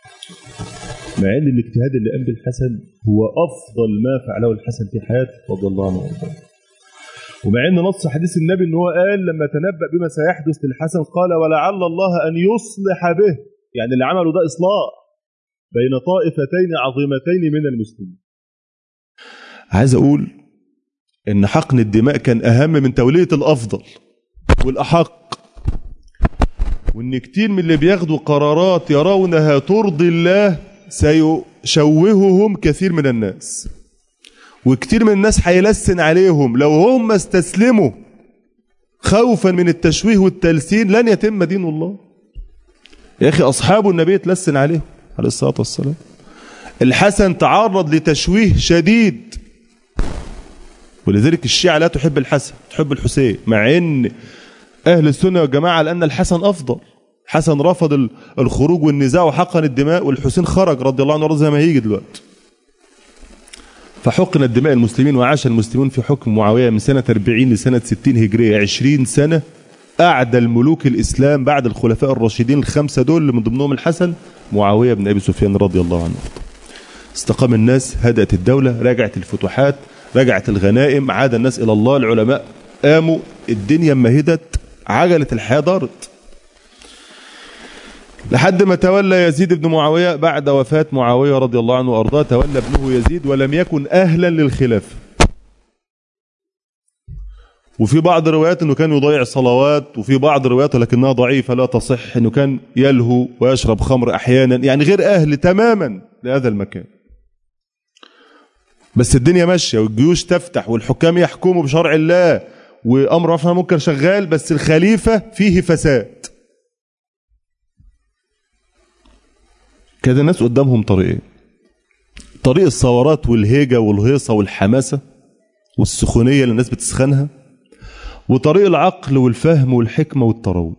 مع ان الاجتهاد اللي قام بالحسن هو افضل ما فعله الحسن في حياته رضي الله عنه وارضاه. ومع ان نص حديث النبي ان هو قال لما تنبأ بما سيحدث للحسن قال ولعل الله ان يصلح به، يعني اللي عمله ده اصلاح بين طائفتين عظيمتين من المسلمين. عايز اقول ان حقن الدماء كان اهم من تولية الافضل والاحق، وان كتير من اللي بياخدوا قرارات يرونها ترضي الله سيشوههم كثير من الناس، وكتير من الناس هيلسن عليهم لو هم استسلموا خوفا من التشويه والتلسين لن يتم دين الله. يا اخي اصحاب النبي تلسن عليهم عليه الصلاة والسلام. الحسن تعرض لتشويه شديد، ولذلك الشيعة لا تحب الحسن، تحب الحسين، مع ان اهل السنة والجماعة لان الحسن افضل. حسن رفض الخروج والنزاع وحقن الدماء، والحسين خرج رضي الله عنه زي ما هيجي دلوقتي. فحقن الدماء المسلمين، وعاش المسلمون في حكم معاوية من سنة أربعين لسنة ستين هجرية، عشرين سنة. أعدى الملوك الإسلام بعد الخلفاء الراشدين الخمسة دول اللي من ضمنهم الحسن معاوية بن أبي سفيان رضي الله عنه. استقام الناس، هدأت الدولة، رجعت الفتوحات، رجعت الغنائم، عاد الناس إلى الله، العلماء قاموا، الدنيا مهدت، عجلة الحياة دارت، لحد ما تولى يزيد بن معاوية. بعد وفاة معاوية رضي الله عنه وأرضاه تولى ابنه يزيد ولم يكن أهلا للخلافة. وفي بعض الروايات أنه كان يضيع الصلوات، وفي بعض الروايات لكنها ضعيفة لا تصح أنه كان يلهو ويشرب خمر أحيانا، يعني غير أهل تماما لهذا المكان. بس الدنيا ماشية والجيوش تفتح والحكام يحكموا بشرع الله وأمر معروف ونهي عن المنكر شغال، بس الخليفة فيه فساد. كده الناس قدامهم طريقين: طريق الثورات والهيجة والهيصة والحماسة والسخونية اللي الناس بتسخنها، وطريق العقل والفهم والحكمة والتروي.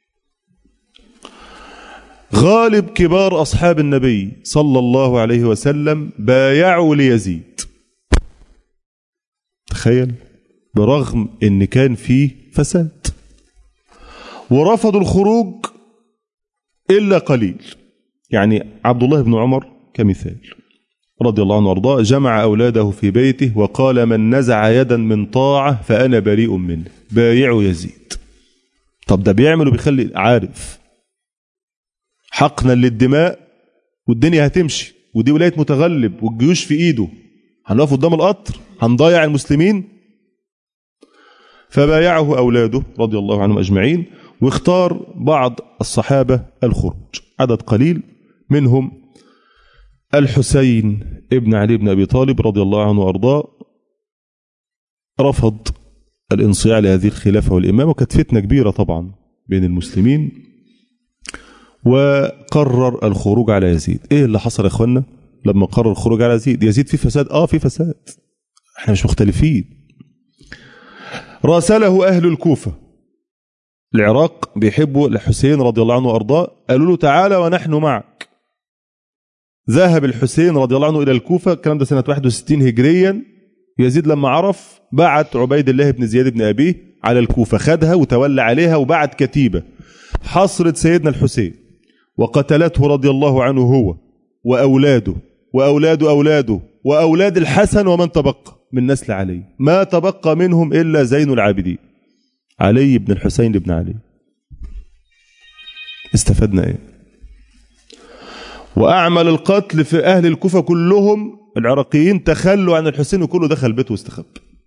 غالب كبار أصحاب النبي صلى الله عليه وسلم بايعوا ليزيد، تخيل، برغم ان كان فيه فساد، ورفضوا الخروج إلا قليل. يعني عبد الله بن عمر كمثال رضي الله عنه وارضاه جمع أولاده في بيته وقال: من نزع يدا من طاعة فأنا بريء منه، بايعوا يزيد. طب ده بيعمل وبيخلي عارف حقنا للدماء والدنيا هتمشي ودي ولاية متغلب والجيوش في ايده، هنقف قدام القطر هنضيع المسلمين. فبايعه أولاده رضي الله عنهم أجمعين، واختار بعض الصحابة الخروج، عدد قليل منهم الحسين ابن علي بن أبي طالب رضي الله عنه وأرضاه، رفض الانصياع لهذه الخلافة والإمامة، وكانت فتنة كبيرة طبعا بين المسلمين، وقرر الخروج على يزيد. ايه اللي حصل يا اخوانا لما قرر الخروج على يزيد؟ يزيد في فساد، اه في فساد، احنا مش مختلفين. راسله اهل الكوفة العراق بيحبوا الحسين رضي الله عنه وارضاه، قالوا له تعالى ونحن معك. ذهب الحسين رضي الله عنه الى الكوفة، الكلام ده سنة واحد وستين هجريا. يزيد لما عرف بعت عبيد الله بن زياد بن ابيه على الكوفة، خدها وتولى عليها وبعت كتيبة حصرت سيدنا الحسين وقتلته رضي الله عنه هو وأولاده وأولاد أولاده وأولاد الحسن ومن تبقى من نسل علي، ما تبقى منهم إلا زين العابدين علي بن الحسين بن علي. استفدنا إيه؟ وأعمل القتل في أهل الكوفة كلهم العراقيين تخلوا عن الحسين وكله دخل بيته واستخب.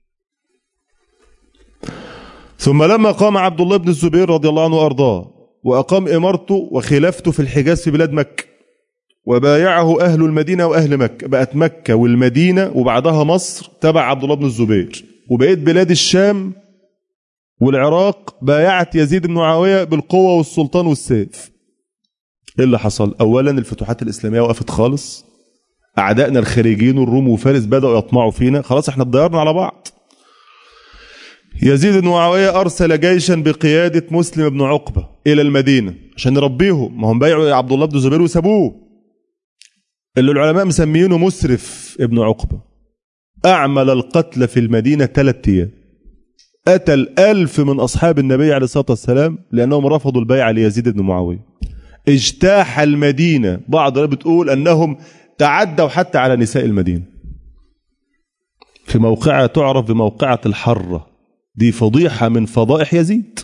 ثم لما قام عبد الله بن الزبير رضي الله عنه وأرضاه وأقام إمارته وخلافته في الحجاز في بلاد مكة، وبايعه أهل المدينة وأهل مكة، بقت مكة والمدينة وبعدها مصر تبع عبد الله بن الزبير، وبقيت بلاد الشام والعراق بايعت يزيد بن معاوية بالقوة والسلطان والسيف. إيه اللي حصل؟ أولا الفتوحات الإسلامية وقفت خالص، أعدائنا الخارجيين والروم وفارس بدأوا يطمعوا فينا، خلاص احنا اتضيرنا على بعض. يزيد بن معاوية أرسل جيشا بقيادة مسلم بن عقبة إلى المدينة عشان يربيهم، ما هم بايعوا عبد الله بن الزبير وسابوه، اللي العلماء مسميينه مسرف ابن عقبة. أعمل القتل في المدينة ثلاث أيام، قتل ألف من أصحاب النبي عليه الصلاة والسلام لأنهم رفضوا البيعة ليزيد بن معاوية. اجتاح المدينة، بعض بتقول أنهم تعدوا حتى على نساء المدينة في موقعة تعرف بموقعة الحرة، دي فضيحة من فضائح يزيد.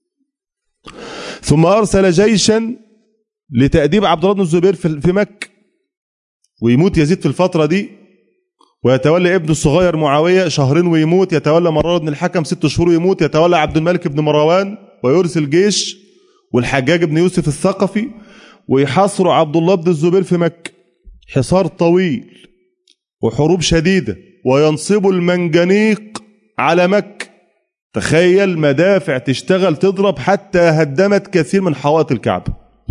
ثم أرسل جيشا لتأديب عبد الله بن الزبير في مكة، ويموت يزيد في الفترة دي، ويتولى ابنه الصغير معاوية شهرين ويموت، يتولى مرار بن الحكم ست شهور ويموت، يتولى عبد الملك بن مروان ويرسل جيش، والحجاج بن يوسف الثقفي، ويحاصروا عبد الله بن الزبير في مكة حصار طويل وحروب شديدة، وينصبوا المنجنيق على مكة. تخيل مدافع تشتغل تضرب حتى هدمت كثير من حوائط الكعبة.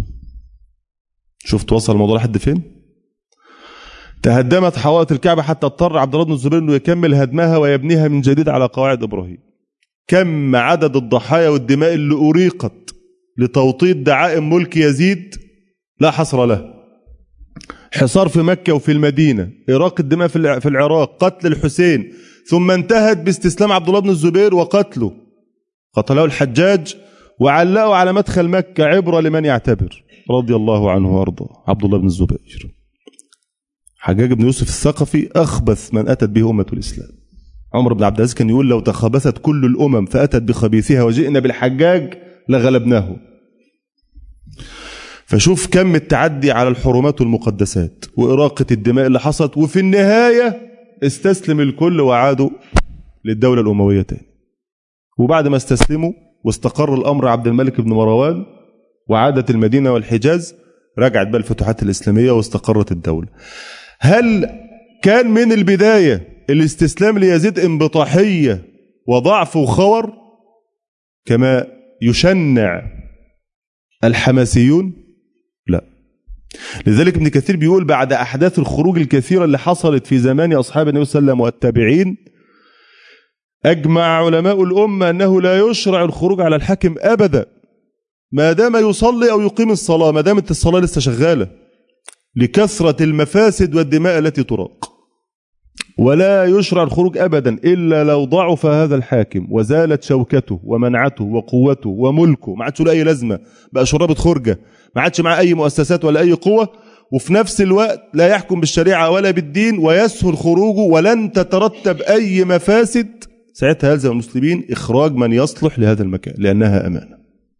شفت وصل الموضوع لحد فين؟ تهدمت حوائط الكعبة حتى اضطر عبد الله بن الزبير انه يكمل هدمها ويبنيها من جديد على قواعد ابراهيم. كم عدد الضحايا والدماء اللي أريقت لتوطيد دعائم ملك يزيد لا حصر له. حصار في مكة وفي المدينة، إراق الدماء في العراق، قتل الحسين، ثم انتهت باستسلام عبد الله بن الزبير وقتله، قتله الحجاج وعلقوا على مدخل مكة عبرة لمن يعتبر رضي الله عنه وارضاه عبد الله بن الزبير. حجاج بن يوسف الثقفي أخبث من أتت به أمة الإسلام. عمر بن عبد العزيز كان يقول لو تخبثت كل الأمم فأتت بخبيثها وجئنا بالحجاج لغلبناه. فشوف كم التعدي على الحرمات والمقدسات وإراقة الدماء اللي حصلت، وفي النهاية استسلم الكل وعادوا للدولة الأموية تاني. وبعد ما استسلموا واستقر الأمر عبد الملك بن مروان وعادت المدينة والحجاز، رجعت بقى الفتوحات الإسلامية واستقرت الدولة. هل كان من البداية الاستسلام ليزيد انبطاحية وضعف وخور كما يشنع الحماسيون؟ لا. لذلك ابن كثير بيقول بعد أحداث الخروج الكثيرة اللي حصلت في زمان أصحاب النبي صلى الله عليه وسلم والتابعين، أجمع علماء الأمة أنه لا يشرع الخروج على الحاكم أبدا ما دام يصلي أو يقيم الصلاة، ما دامت الصلاة لسه شغالة، لكثرة المفاسد والدماء التي تراق. ولا يشرع الخروج أبدا إلا لو ضعف هذا الحاكم وزالت شوكته ومنعته وقوته وملكه، ما عادش له أي لازمة، بقى شرابة خرجة، ما عادش معاه أي مؤسسات ولا أي قوة، وفي نفس الوقت لا يحكم بالشريعة ولا بالدين ويسهل خروجه ولن تترتب أي مفاسد. ساعتها يلزم المسلمين إخراج من يصلح لهذا المكان لأنها أمانة.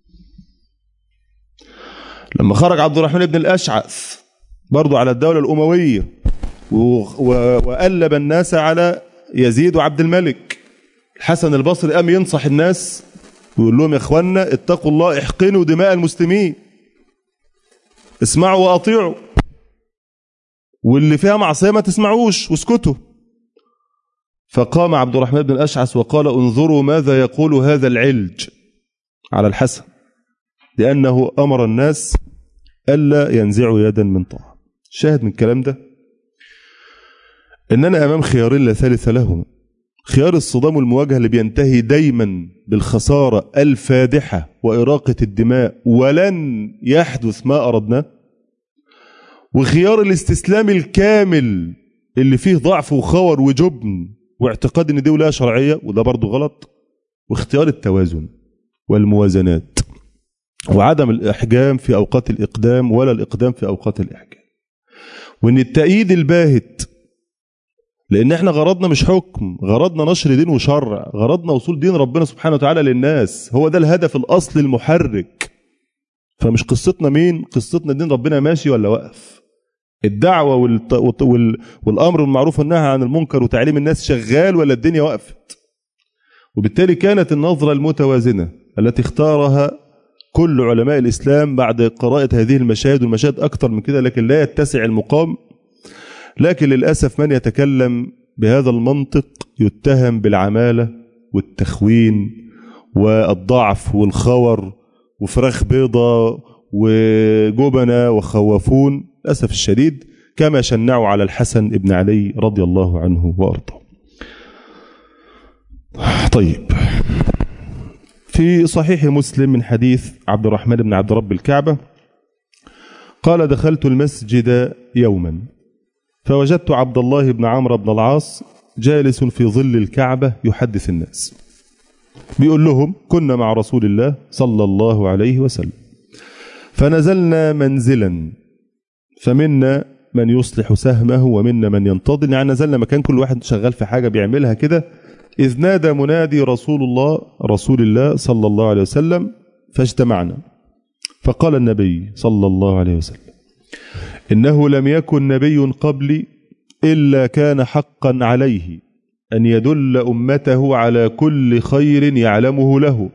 لما خرج عبد الرحمن بن الأشعث برضو على الدولة الأموية وقلب الناس على يزيد وعبد الملك، الحسن البصري قام ينصح الناس ويقول لهم يا اخوانا اتقوا الله، احقنوا دماء المسلمين، اسمعوا واطيعوا، واللي فيها معصية ما تسمعوش واسكتوا. فقام عبد الرحمن بن الأشعث وقال انظروا ماذا يقول هذا العلج على الحسن، لأنه أمر الناس ألا ينزعوا يدا من طاعة. شاهد من الكلام ده إننا أمام خيارين لا ثالث لهما: خيار الصدام والمواجهة اللي بينتهي دايما بالخسارة الفادحة وإراقة الدماء ولن يحدث ما أردناه، وخيار الاستسلام الكامل اللي فيه ضعف وخور وجبن واعتقاد ان دي ولاية شرعية وده برضو غلط، واختيار التوازن والموازنات وعدم الإحجام في أوقات الإقدام ولا الإقدام في أوقات الإحجام، وان التأييد الباهت، لأن احنا غرضنا مش حكم، غرضنا نشر دين وشرع، غرضنا وصول دين ربنا سبحانه وتعالى للناس، هو ده الهدف الأصلي المحرك. فمش قصتنا مين، قصتنا دين ربنا ماشي ولا وقف، الدعوة والت... وال... والأمر بالمعروف والنهي عن المنكر وتعليم الناس شغال ولا الدنيا وقفت. وبالتالي كانت النظرة المتوازنة التي اختارها كل علماء الإسلام بعد قراءة هذه المشاهد، والمشاهد أكثر من كده لكن لا يتسع المقام، لكن للأسف من يتكلم بهذا المنطق يتهم بالعمالة والتخوين والضعف والخور وفراخ بيضة وجبنة وخوافون، للأسف الشديد كما شنعوا على الحسن ابن علي رضي الله عنه وأرضاه. طيب، في صحيح مسلم من حديث عبد الرحمن بن عبد رب الكعبة قال دخلت المسجد يوما فوجدت عبد الله بن عمرو بن العاص جالس في ظل الكعبة يحدث الناس، بيقول لهم كنا مع رسول الله صلى الله عليه وسلم فنزلنا منزلا فمنا من يصلح سهمه ومنا من ينتظر، يعني نزلنا مكان كل واحد شغال في حاجة بيعملها كده، إذ نادى منادي رسول الله رسول الله صلى الله عليه وسلم فاجتمعنا، فقال النبي صلى الله عليه وسلم إنه لم يكن نبي قبلي إلا كان حقا عليه أن يدل أمته على كل خير يعلمه له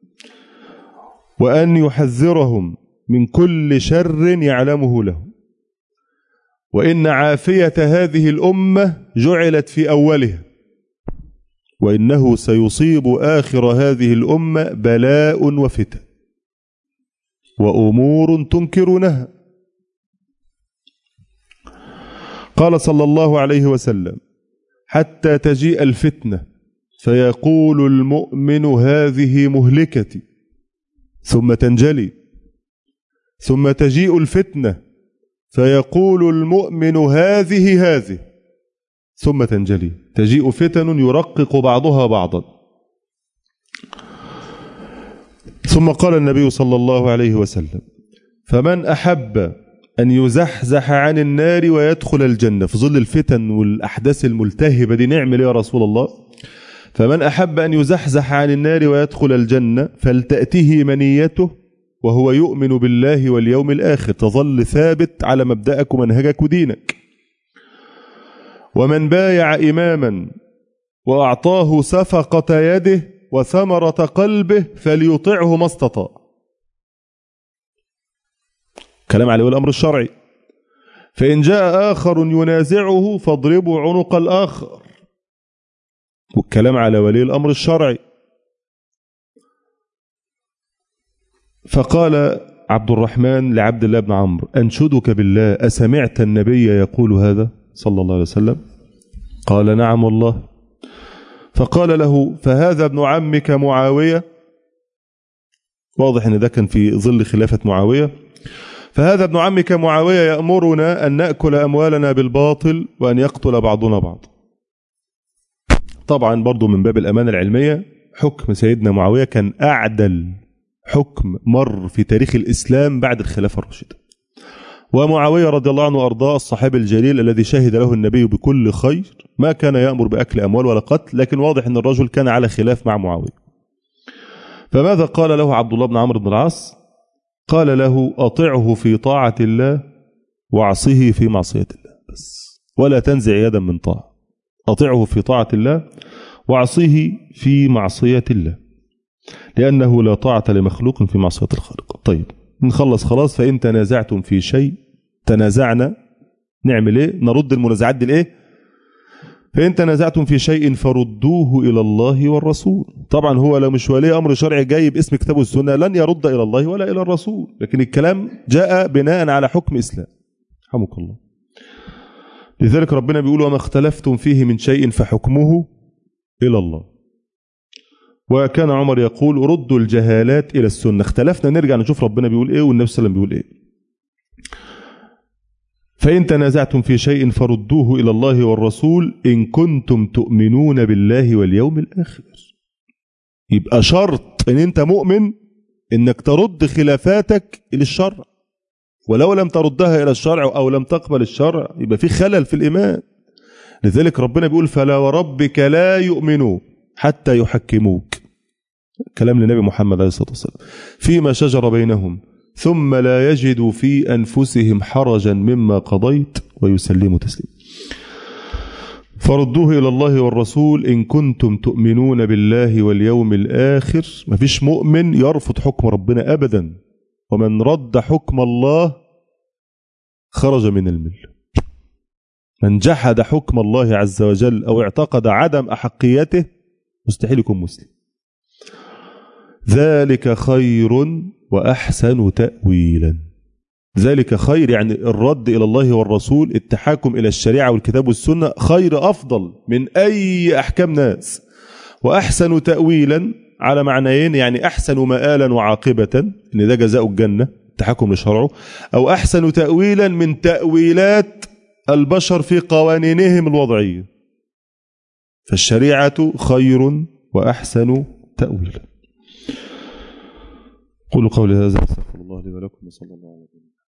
وأن يحذرهم من كل شر يعلمه له، وإن عافية هذه الأمة جعلت في أولها، وإنه سيصيب آخر هذه الأمة بلاء وفتن وأمور تنكرونها. قال صلى الله عليه وسلم حتى تجيء الفتنة فيقول المؤمن هذه مهلكتي ثم تنجلي، ثم تجيء الفتنة فيقول المؤمن هذه هذه ثم تنجلي، تجيء فتن يرقق بعضها بعضا. ثم قال النبي صلى الله عليه وسلم فمن أحب أن يزحزح عن النار ويدخل الجنة، في ظل الفتن والأحداث الملتهبة دي نعمل يا رسول الله؟ فمن أحب أن يزحزح عن النار ويدخل الجنة فلتأته منيته وهو يؤمن بالله واليوم الآخر، تظل ثابت على مبدأك ومنهجك ودينك. ومن بايع إماما وأعطاه سفقة يده وثمرة قلبه فليطعه ما استطاع. كلام عليه الأمر الشرعي. فإن جاء آخر ينازعه فاضربوا عنق الآخر. والكلام على ولي الأمر الشرعي. فقال عبد الرحمن لعبد الله بن عمرو: أنشدك بالله أسمعت النبي يقول هذا صلى الله عليه وسلم؟ قال: نعم والله. فقال له: فهذا ابن عمك معاوية. واضح ان ده كان في ظل خلافة معاوية. فهذا ابن عمك معاوية يأمرنا أن نأكل أموالنا بالباطل وأن يقتل بعضنا بعض. طبعا برضو من باب الأمانة العلمية، حكم سيدنا معاوية كان أعدل حكم مر في تاريخ الإسلام بعد الخلافة الراشدة. ومعاوية رضي الله عنه وأرضاه الصحابي الجليل الذي شهد له النبي بكل خير، ما كان يأمر بأكل أموال ولا قتل، لكن واضح أن الرجل كان على خلاف مع معاوية. فماذا قال له عبد الله بن عمرو بن العاص؟ قال له: أطعه في طاعة الله وعصه في معصية الله بس، ولا تنزع يدا من طاعة. أطعه في طاعة الله وعصه في معصية الله، لأنه لا طاعة لمخلوق في معصية الخالق. طيب نخلص خلاص. فإن تنازعتم في شيء، تنازعنا نعمل إيه؟ نرد المنازعات دي لإيه؟ فإن تنازعتم في شيء فردوه إلى الله والرسول. طبعا هو لو مش ولي أمر شرعي جاي باسم كتاب والسنة لن يرد إلى الله ولا إلى الرسول، لكن الكلام جاء بناء على حكم إسلام. رحمك الله. لذلك ربنا بيقول: وما اختلفتم فيه من شيء فحكمه إلى الله. وكان عمر يقول: ردوا الجهالات إلى السنة. اختلفنا نرجع نشوف ربنا بيقول إيه والنبي صلى الله عليه وسلم بيقول إيه. فإن تنازعتم في شيء فردوه إلى الله والرسول إن كنتم تؤمنون بالله واليوم الآخر. يبقى شرط إن أنت مؤمن إنك ترد خلافاتك إلى الشرع، ولو لم تردها إلى الشرع أو لم تقبل الشرع يبقى في خلل في الإيمان. لذلك ربنا بيقول: فلا وربك لا يؤمنون حتى يحكموك. كلام للنبي محمد عليه الصلاة والسلام. فيما شجر بينهم ثم لا يجدوا في أنفسهم حرجا مما قضيت ويسلموا تسليما. فردوه إلى الله والرسول إن كنتم تؤمنون بالله واليوم الآخر. ما فيش مؤمن يرفض حكم ربنا أبدا، ومن رد حكم الله خرج من الملة. من جحد حكم الله عز وجل أو اعتقد عدم أحقيته مستحيل يكون مسلم. ذلك خير وأحسن تأويلا. ذلك خير يعني الرد إلى الله والرسول، التحاكم إلى الشريعة والكتاب والسنة خير أفضل من أي أحكام ناس. وأحسن تأويلا على معنيين، يعني أحسن مآلا وعاقبة إن ده جزاء الجنة التحاكم لشرعه، أو أحسن تأويلا من تأويلات البشر في قوانينهم الوضعية. فالشريعة خير وأحسن تأويلا. قولوا قولي هذا، استغفر الله لي ولكم، وصلى الله عليه وسلم.